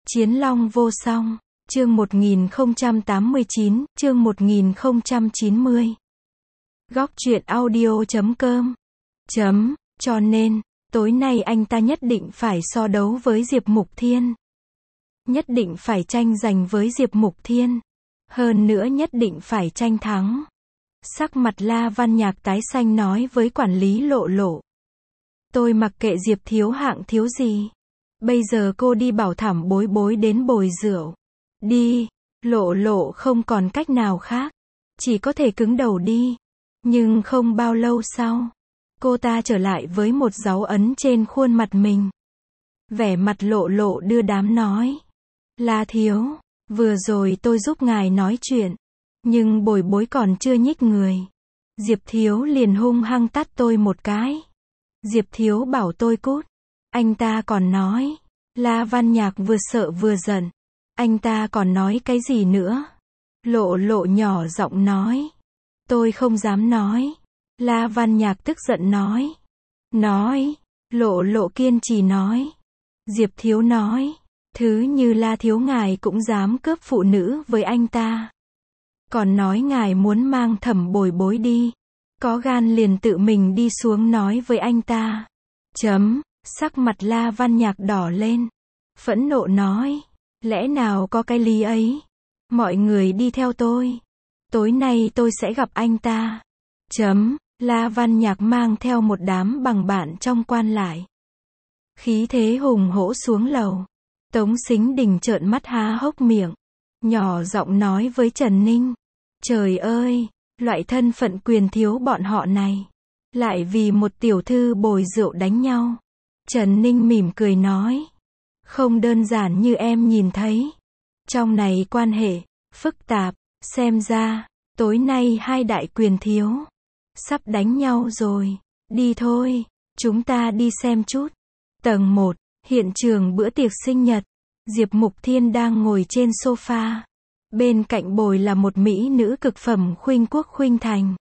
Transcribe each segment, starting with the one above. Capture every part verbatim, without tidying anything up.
Chiến Long vô song, chương một nghìn không trăm tám mươi chín, chương một nghìn không trăm chín mươi. Góc truyện audio chấm com. Chấm, cho nên, tối nay anh ta nhất định phải so đấu với Diệp Mục Thiên. Nhất định phải tranh giành với Diệp Mục Thiên. Hơn nữa nhất định phải tranh thắng. Sắc mặt La Văn Nhạc tái xanh nói với quản lý Lộ Lộ. Tôi mặc kệ Diệp thiếu hạng thiếu gì. Bây giờ cô đi bảo Thẩm Bối Bối đến bồi rượu. Đi, Lộ Lộ không còn cách nào khác. Chỉ có thể cứng đầu đi. Nhưng không bao lâu sau, cô ta trở lại với một dấu ấn trên khuôn mặt mình. Vẻ mặt Lộ Lộ đưa đám nói. La thiếu, vừa rồi tôi giúp ngài nói chuyện. Nhưng Bối Bối còn chưa nhích người. Diệp thiếu liền hung hăng tát tôi một cái. Diệp thiếu bảo tôi cút. Anh ta còn nói. La Văn Nhạc vừa sợ vừa giận. Anh ta còn nói cái gì nữa? Lộ Lộ nhỏ giọng nói. Tôi không dám nói. La Văn Nhạc tức giận nói. Nói. Lộ Lộ kiên trì nói. Diệp thiếu nói. Thứ như La thiếu ngài cũng dám cướp phụ nữ với anh ta. Còn nói ngài muốn mang Thẩm Bối Bối đi. Có gan liền tự mình đi xuống nói với anh ta. Chấm. Sắc mặt La Văn Nhạc đỏ lên. Phẫn nộ nói. Lẽ nào có cái lý ấy? Mọi người đi theo tôi. Tối nay tôi sẽ gặp anh ta. Chấm. La Văn Nhạc mang theo một đám bằng bạn trong quan lại. Khí thế hùng hổ xuống lầu. Tống Sính Đình trợn mắt há hốc miệng. Nhỏ giọng nói với Trần Ninh. Trời ơi, loại thân phận quyền thiếu bọn họ này. Lại vì một tiểu thư bồi rượu đánh nhau. Trần Ninh mỉm cười nói. Không đơn giản như em nhìn thấy. Trong này quan hệ phức tạp. Xem ra, tối nay hai đại quyền thiếu sắp đánh nhau rồi. Đi thôi, chúng ta đi xem chút. Tầng một, hiện trường bữa tiệc sinh nhật. Diệp Mục Thiên đang ngồi trên sofa. Bên cạnh bồi là một mỹ nữ cực phẩm khuynh quốc khuynh thành.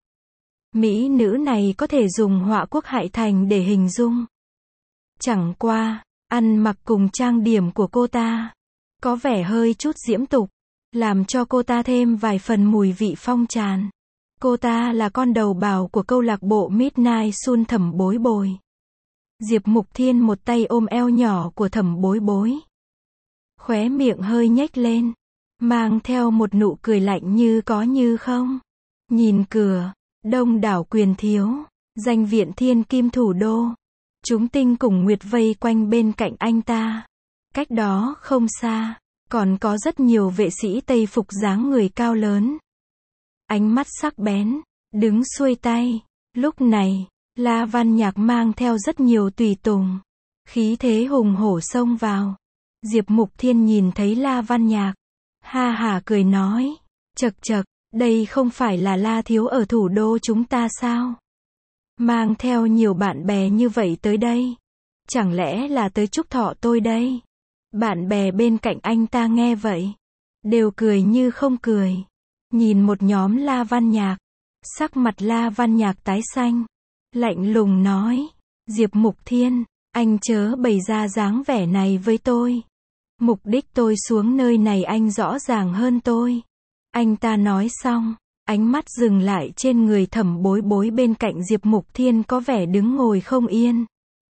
Mỹ nữ này có thể dùng họa quốc hại thành để hình dung. Chẳng qua, ăn mặc cùng trang điểm của cô ta có vẻ hơi chút diễm tục, làm cho cô ta thêm vài phần mùi vị phong tràn. Cô ta là con đầu bào của câu lạc bộ Midnight Sun Thẩm Bối Bối. Diệp Mục Thiên một tay ôm eo nhỏ của Thẩm Bối Bối. Khóe miệng hơi nhếch lên, mang theo một nụ cười lạnh như có như không. Nhìn cửa, đông đảo quyền thiếu, danh viện thiên kim thủ đô. Chúng tinh cùng Nguyệt vây quanh bên cạnh anh ta. Cách đó không xa, còn có rất nhiều vệ sĩ Tây phục dáng người cao lớn. Ánh mắt sắc bén, đứng xuôi tay. Lúc này, La Văn Nhạc mang theo rất nhiều tùy tùng. Khí thế hùng hổ xông vào. Diệp Mục Thiên nhìn thấy La Văn Nhạc. Ha hả cười nói. Chậc chậc, đây không phải là La thiếu ở thủ đô chúng ta sao? Mang theo nhiều bạn bè như vậy tới đây. Chẳng lẽ là tới chúc thọ tôi đây? Bạn bè bên cạnh anh ta nghe vậy. Đều cười như không cười. Nhìn một nhóm La Văn Nhạc. Sắc mặt La Văn Nhạc tái xanh. Lạnh lùng nói. Diệp Mục Thiên, anh chớ bày ra dáng vẻ này với tôi. Mục đích tôi xuống nơi này anh rõ ràng hơn tôi. Anh ta nói xong. Ánh mắt dừng lại trên người Thẩm Bối Bối bên cạnh Diệp Mục Thiên có vẻ đứng ngồi không yên.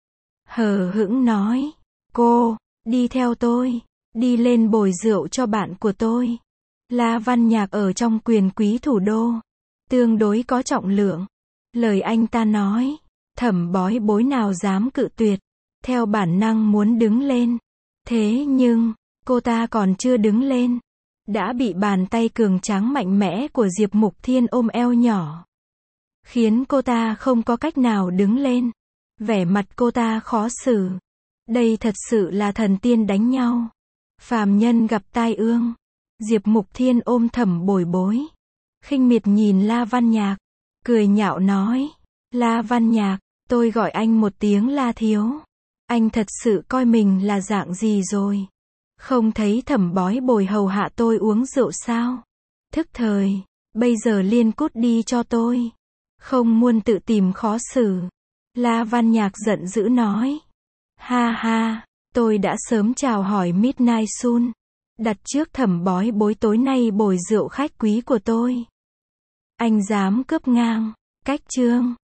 Hờ hững nói. Cô, đi theo tôi. Đi lên bồi rượu cho bạn của tôi. La Văn Nhạc ở trong quyền quý thủ đô. Tương đối có trọng lượng. Lời anh ta nói. Thẩm Bối Bối nào dám cự tuyệt. Theo bản năng muốn đứng lên. Thế nhưng, cô ta còn chưa đứng lên. Đã bị bàn tay cường tráng mạnh mẽ của Diệp Mục Thiên ôm eo nhỏ. Khiến cô ta không có cách nào đứng lên. Vẻ mặt cô ta khó xử. Đây thật sự là thần tiên đánh nhau. Phàm nhân gặp tai ương. Diệp Mục Thiên ôm Thẩm Bối Bối. Khinh miệt nhìn La Văn Nhạc. Cười nhạo nói. La Văn Nhạc, tôi gọi anh một tiếng La thiếu. Anh thật sự coi mình là dạng gì rồi? Không thấy Thẩm Bối Bối hầu hạ tôi uống rượu sao? Thức thời, bây giờ liên cút đi cho tôi. Không muốn tự tìm khó xử. La Văn Nhạc giận dữ nói. Ha ha, Tôi đã sớm chào hỏi Midnight Sun. Đặt trước thẩm bói bối tối nay bồi rượu khách quý của tôi. Anh dám cướp ngang. Cách chương.